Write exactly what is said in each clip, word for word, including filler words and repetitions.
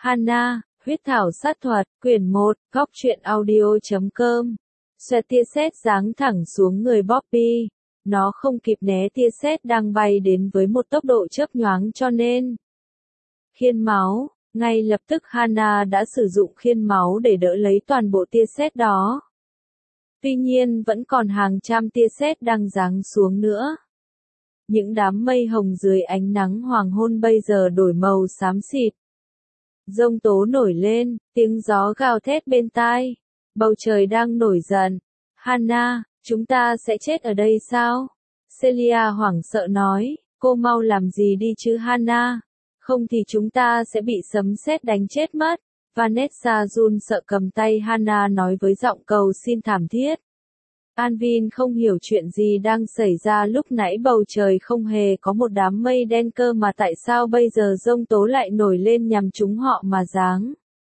Hana, huyết thảo sát thuật, quyển một, góc truyện audio chấm com. Xoẹt tia sét giáng thẳng xuống người Bobby. Nó không kịp né tia sét đang bay đến với một tốc độ chớp nhoáng cho nên khiên máu. Ngay lập tức Hana đã sử dụng khiên máu để đỡ lấy toàn bộ tia sét đó. Tuy nhiên vẫn còn hàng trăm tia sét đang giáng xuống nữa. Những đám mây hồng dưới ánh nắng hoàng hôn bây giờ đổi màu xám xịt. Giông tố nổi lên, tiếng gió gào thét bên tai. Bầu trời đang nổi giận. Hana, chúng ta sẽ chết ở đây sao? Celia hoảng sợ nói, cô mau làm gì đi chứ Hana, không thì chúng ta sẽ bị sấm sét đánh chết mất. Vanessa run sợ cầm tay Hana nói với giọng cầu xin thảm thiết. Anvin không hiểu chuyện gì đang xảy ra, lúc nãy bầu trời không hề có một đám mây đen cơ mà tại sao bây giờ giông tố lại nổi lên nhằm chúng họ mà giáng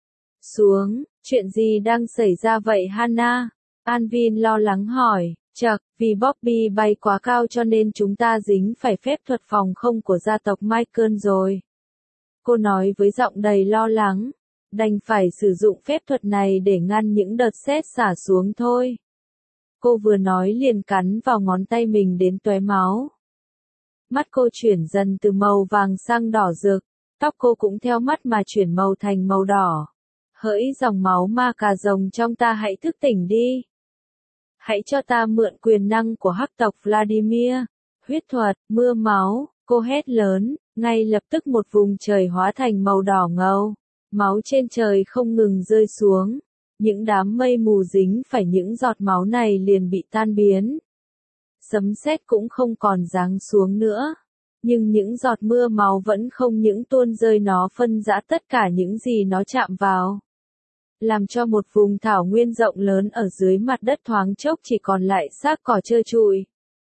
xuống, chuyện gì đang xảy ra vậy Hana? Anvin lo lắng hỏi, chậc, vì Bobby bay quá cao cho nên chúng ta dính phải phép thuật phòng không của gia tộc Michael rồi. Cô nói với giọng đầy lo lắng, đành phải sử dụng phép thuật này để ngăn những đợt sét xả xuống thôi. Cô vừa nói liền cắn vào ngón tay mình đến tóe máu. Mắt cô chuyển dần từ màu vàng sang đỏ rực, tóc cô cũng theo mắt mà chuyển màu thành màu đỏ. Hỡi dòng máu ma cà rồng trong ta, hãy thức tỉnh đi. Hãy cho ta mượn quyền năng của hắc tộc Vladimir. Huyết thuật, mưa máu, cô hét lớn, ngay lập tức một vùng trời hóa thành màu đỏ ngầu. Máu trên trời không ngừng rơi xuống. Những đám mây mù dính phải những giọt máu này liền bị tan biến. Sấm sét cũng không còn giáng xuống nữa. Nhưng những giọt mưa máu vẫn không những tuôn rơi, nó phân rã tất cả những gì nó chạm vào. Làm cho một vùng thảo nguyên rộng lớn ở dưới mặt đất thoáng chốc chỉ còn lại xác cỏ trơ trụi.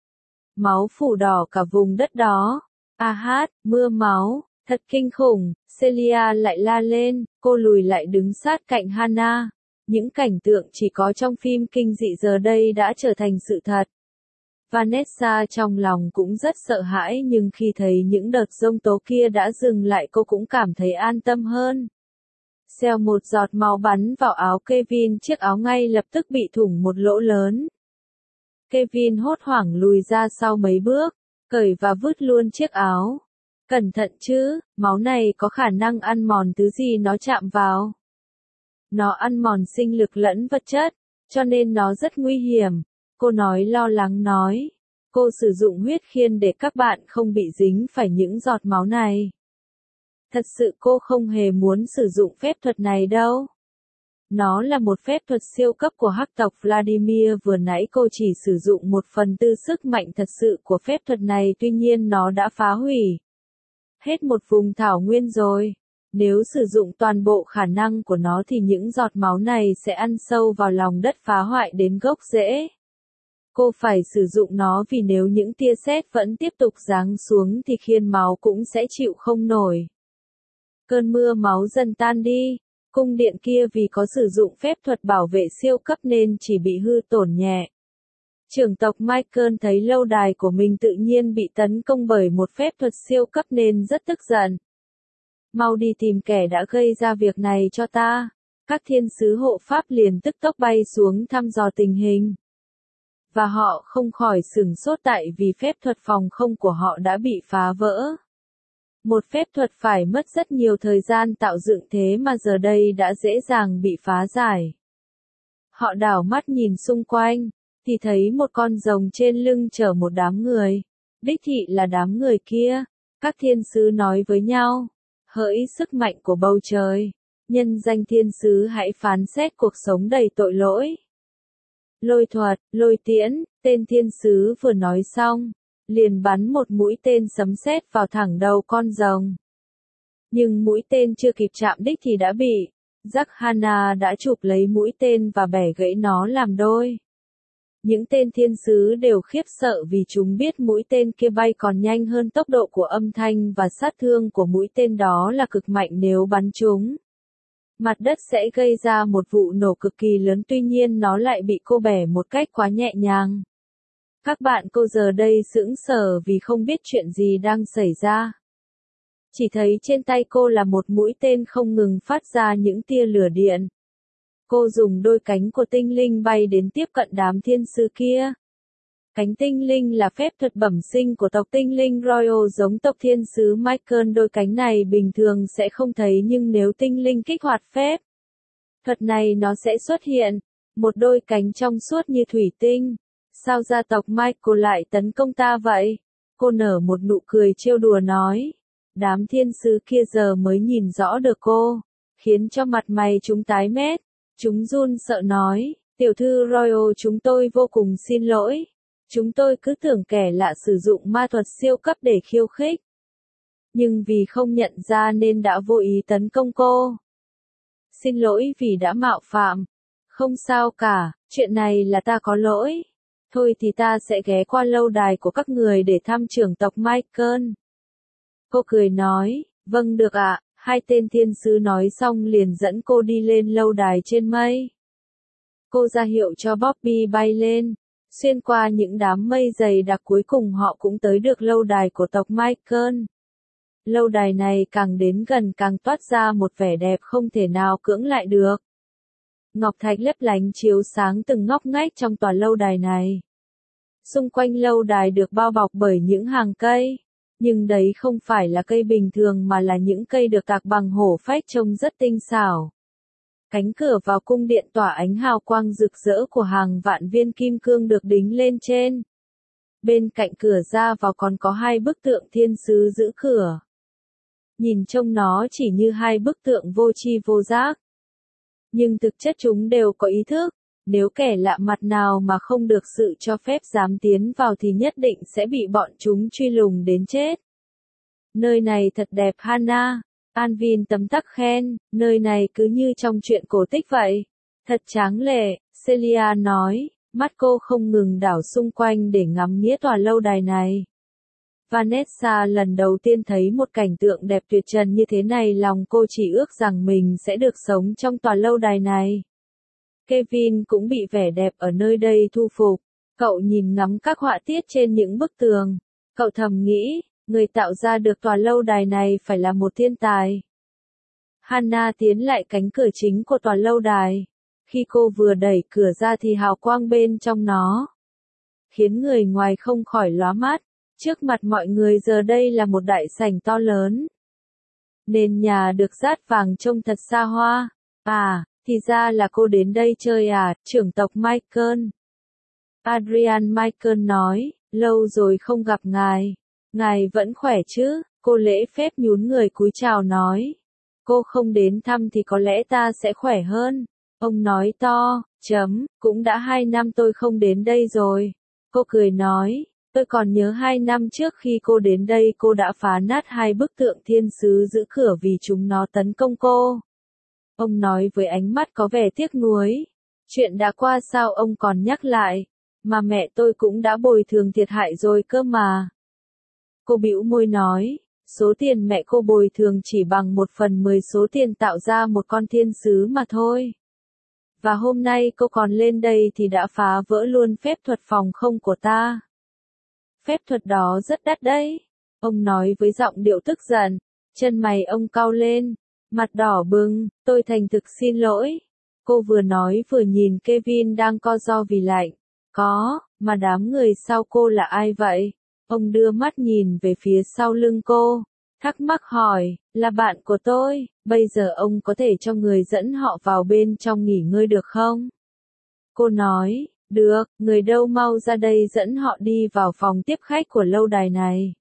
Máu phủ đỏ cả vùng đất đó. A hát, mưa máu, thật kinh khủng, Celia lại la lên, cô lùi lại đứng sát cạnh Hana. Những cảnh tượng chỉ có trong phim kinh dị giờ đây đã trở thành sự thật. Vanessa trong lòng cũng rất sợ hãi, nhưng khi thấy những đợt giông tố kia đã dừng lại cô cũng cảm thấy an tâm hơn. Xèo, một giọt máu bắn vào áo Kevin, chiếc áo ngay lập tức bị thủng một lỗ lớn. Kevin hốt hoảng lùi ra sau mấy bước, cởi và vứt luôn chiếc áo. Cẩn thận chứ, máu này có khả năng ăn mòn thứ gì nó chạm vào. Nó ăn mòn sinh lực lẫn vật chất, cho nên nó rất nguy hiểm. Cô nói lo lắng nói. Cô sử dụng huyết khiên để các bạn không bị dính phải những giọt máu này. Thật sự cô không hề muốn sử dụng phép thuật này đâu. Nó là một phép thuật siêu cấp của hắc tộc Vladimir, vừa nãy cô chỉ sử dụng một phần tư sức mạnh thật sự của phép thuật này, tuy nhiên nó đã phá hủy hết một vùng thảo nguyên rồi. Nếu sử dụng toàn bộ khả năng của nó thì những giọt máu này sẽ ăn sâu vào lòng đất, phá hoại đến gốc rễ. Cô phải sử dụng nó vì nếu những tia sét vẫn tiếp tục giáng xuống thì khiên máu cũng sẽ chịu không nổi. Cơn mưa máu dần tan đi. Cung điện kia vì có sử dụng phép thuật bảo vệ siêu cấp nên chỉ bị hư tổn nhẹ. Trưởng tộc Michael thấy lâu đài của mình tự nhiên bị tấn công bởi một phép thuật siêu cấp nên rất tức giận. Mau đi tìm kẻ đã gây ra việc này cho ta. Các thiên sứ hộ pháp liền tức tốc bay xuống thăm dò tình hình. Và họ không khỏi sửng sốt tại vì phép thuật phòng không của họ đã bị phá vỡ. Một phép thuật phải mất rất nhiều thời gian tạo dựng thế mà giờ đây đã dễ dàng bị phá giải. Họ đảo mắt nhìn xung quanh, thì thấy một con rồng trên lưng chở một đám người. Đích thị là đám người kia. Các thiên sứ nói với nhau. Hỡi sức mạnh của bầu trời, nhân danh thiên sứ hãy phán xét cuộc sống đầy tội lỗi. Lôi thuật, lôi tiễn, tên thiên sứ vừa nói xong, liền bắn một mũi tên sấm sét vào thẳng đầu con rồng. Nhưng mũi tên chưa kịp chạm đích thì đã bị Jack Hana đã chụp lấy mũi tên và bẻ gãy nó làm đôi. Những tên thiên sứ đều khiếp sợ vì chúng biết mũi tên kia bay còn nhanh hơn tốc độ của âm thanh và sát thương của mũi tên đó là cực mạnh, nếu bắn trúng mặt đất sẽ gây ra một vụ nổ cực kỳ lớn, tuy nhiên nó lại bị cô bẻ một cách quá nhẹ nhàng. Các bạn cô giờ đây sững sờ vì không biết chuyện gì đang xảy ra. Chỉ thấy trên tay cô là một mũi tên không ngừng phát ra những tia lửa điện. Cô dùng đôi cánh của tinh linh bay đến tiếp cận đám thiên sứ kia. Cánh tinh linh là phép thuật bẩm sinh của tộc tinh linh Royal giống tộc thiên sứ Michael. Đôi cánh này bình thường sẽ không thấy nhưng nếu tinh linh kích hoạt phép thuật này nó sẽ xuất hiện. Một đôi cánh trong suốt như thủy tinh. Sao gia tộc Michael lại tấn công ta vậy? Cô nở một nụ cười trêu đùa nói. Đám thiên sứ kia giờ mới nhìn rõ được cô. Khiến cho mặt mày chúng tái mét. Chúng run sợ nói. Tiểu thư Royal chúng tôi vô cùng xin lỗi. Chúng tôi cứ tưởng kẻ lạ sử dụng ma thuật siêu cấp để khiêu khích. Nhưng vì không nhận ra nên đã vô ý tấn công cô. Xin lỗi vì đã mạo phạm. Không sao cả, chuyện này là ta có lỗi. Thôi thì ta sẽ ghé qua lâu đài của các người để thăm trưởng tộc Michael. Cô cười nói, vâng được ạ. Hai tên thiên sứ nói xong liền dẫn cô đi lên lâu đài trên mây. Cô ra hiệu cho Bobby bay lên. Xuyên qua những đám mây dày đặc cuối cùng họ cũng tới được lâu đài của tộc Michael. Lâu đài này càng đến gần càng toát ra một vẻ đẹp không thể nào cưỡng lại được. Ngọc thạch lấp lánh chiếu sáng từng ngóc ngách trong tòa lâu đài này. Xung quanh lâu đài được bao bọc bởi những hàng cây. Nhưng đấy không phải là cây bình thường mà là những cây được tạc bằng hổ phách trông rất tinh xảo. Cánh cửa vào cung điện tỏa ánh hào quang rực rỡ của hàng vạn viên kim cương được đính lên trên. Bên cạnh cửa ra vào còn có hai bức tượng thiên sứ giữ cửa. Nhìn trông nó chỉ như hai bức tượng vô tri vô giác. Nhưng thực chất chúng đều có ý thức. Nếu kẻ lạ mặt nào mà không được sự cho phép dám tiến vào thì nhất định sẽ bị bọn chúng truy lùng đến chết. Nơi này thật đẹp Hannah. Anvin tấm tắc khen, nơi này cứ như trong truyện cổ tích vậy. Thật tráng lệ, Celia nói, mắt cô không ngừng đảo xung quanh để ngắm nghĩa tòa lâu đài này. Vanessa lần đầu tiên thấy một cảnh tượng đẹp tuyệt trần như thế này, lòng cô chỉ ước rằng mình sẽ được sống trong tòa lâu đài này. Kevin cũng bị vẻ đẹp ở nơi đây thu phục. Cậu nhìn ngắm các họa tiết trên những bức tường. Cậu thầm nghĩ, người tạo ra được tòa lâu đài này phải là một thiên tài. Hannah tiến lại cánh cửa chính của tòa lâu đài. Khi cô vừa đẩy cửa ra thì hào quang bên trong nó khiến người ngoài không khỏi lóa mắt. Trước mặt mọi người giờ đây là một đại sảnh to lớn. Nền nhà được dát vàng trông thật xa hoa. À, thì ra là cô đến đây chơi à, trưởng tộc Michael. Adrian Michael nói, lâu rồi không gặp ngài. Ngài vẫn khỏe chứ? Cô lễ phép nhún người cúi chào nói. Cô không đến thăm thì có lẽ ta sẽ khỏe hơn. Ông nói to, chấm, cũng đã hai năm tôi không đến đây rồi. Cô cười nói, tôi còn nhớ hai năm trước khi cô đến đây cô đã phá nát hai bức tượng thiên sứ giữ cửa vì chúng nó tấn công cô. Ông nói với ánh mắt có vẻ tiếc nuối. Chuyện đã qua sao ông còn nhắc lại, mà mẹ tôi cũng đã bồi thường thiệt hại rồi cơ mà. Cô bĩu môi nói, số tiền mẹ cô bồi thường chỉ bằng một phần mười số tiền tạo ra một con thiên sứ mà thôi. Và hôm nay cô còn lên đây thì đã phá vỡ luôn phép thuật phòng không của ta. Phép thuật đó rất đắt đấy. Ông nói với giọng điệu tức giận. Chân mày ông cau lên. Mặt đỏ bừng, tôi thành thực xin lỗi. Cô vừa nói vừa nhìn Kevin đang co ro vì lạnh. Có, mà đám người sau cô là ai vậy? Ông đưa mắt nhìn về phía sau lưng cô. Thắc mắc hỏi, là bạn của tôi, bây giờ ông có thể cho người dẫn họ vào bên trong nghỉ ngơi được không? Cô nói, được, người đâu mau ra đây dẫn họ đi vào phòng tiếp khách của lâu đài này.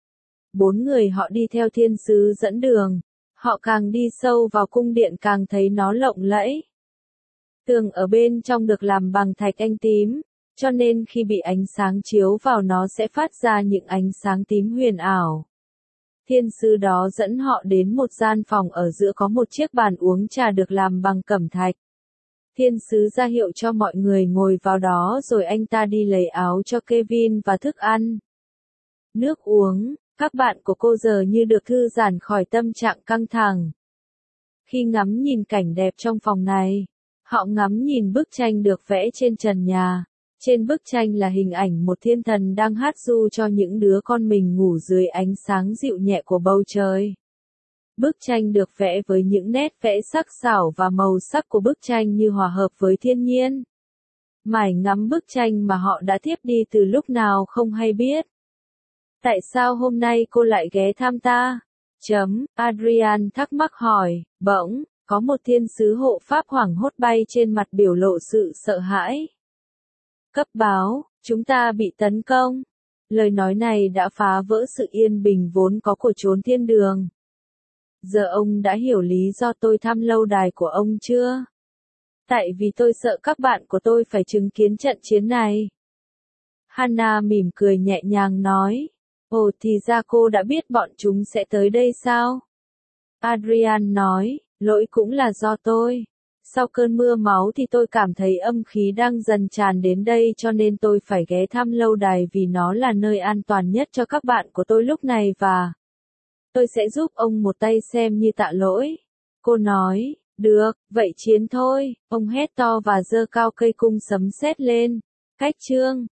Bốn người họ đi theo thiên sứ dẫn đường. Họ càng đi sâu vào cung điện càng thấy nó lộng lẫy. Tường ở bên trong được làm bằng thạch anh tím, cho nên khi bị ánh sáng chiếu vào nó sẽ phát ra những ánh sáng tím huyền ảo. Thiên sứ đó dẫn họ đến một gian phòng ở giữa có một chiếc bàn uống trà được làm bằng cẩm thạch. Thiên sứ ra hiệu cho mọi người ngồi vào đó rồi anh ta đi lấy áo cho Kevin và thức ăn. Nước uống, các bạn của cô giờ như được thư giãn khỏi tâm trạng căng thẳng. Khi ngắm nhìn cảnh đẹp trong phòng này, họ ngắm nhìn bức tranh được vẽ trên trần nhà. Trên bức tranh là hình ảnh một thiên thần đang hát ru cho những đứa con mình ngủ dưới ánh sáng dịu nhẹ của bầu trời. Bức tranh được vẽ với những nét vẽ sắc sảo và màu sắc của bức tranh như hòa hợp với thiên nhiên. Mải ngắm bức tranh mà họ đã thiếp đi từ lúc nào không hay biết. Tại sao hôm nay cô lại ghé thăm ta? Chấm, Adrian thắc mắc hỏi, bỗng, có một thiên sứ hộ pháp hoảng hốt bay trên mặt biểu lộ sự sợ hãi. Cấp báo, chúng ta bị tấn công. Lời nói này đã phá vỡ sự yên bình vốn có của chốn thiên đường. Giờ ông đã hiểu lý do tôi thăm lâu đài của ông chưa? Tại vì tôi sợ các bạn của tôi phải chứng kiến trận chiến này. Hannah mỉm cười nhẹ nhàng nói. Ồ thì ra cô đã biết bọn chúng sẽ tới đây sao? Adrian nói, lỗi cũng là do tôi. Sau cơn mưa máu thì tôi cảm thấy âm khí đang dần tràn đến đây cho nên tôi phải ghé thăm lâu đài vì nó là nơi an toàn nhất cho các bạn của tôi lúc này và tôi sẽ giúp ông một tay xem như tạ lỗi. Cô nói, được, vậy chiến thôi, ông hét to và giơ cao cây cung sấm sét lên. Cách chương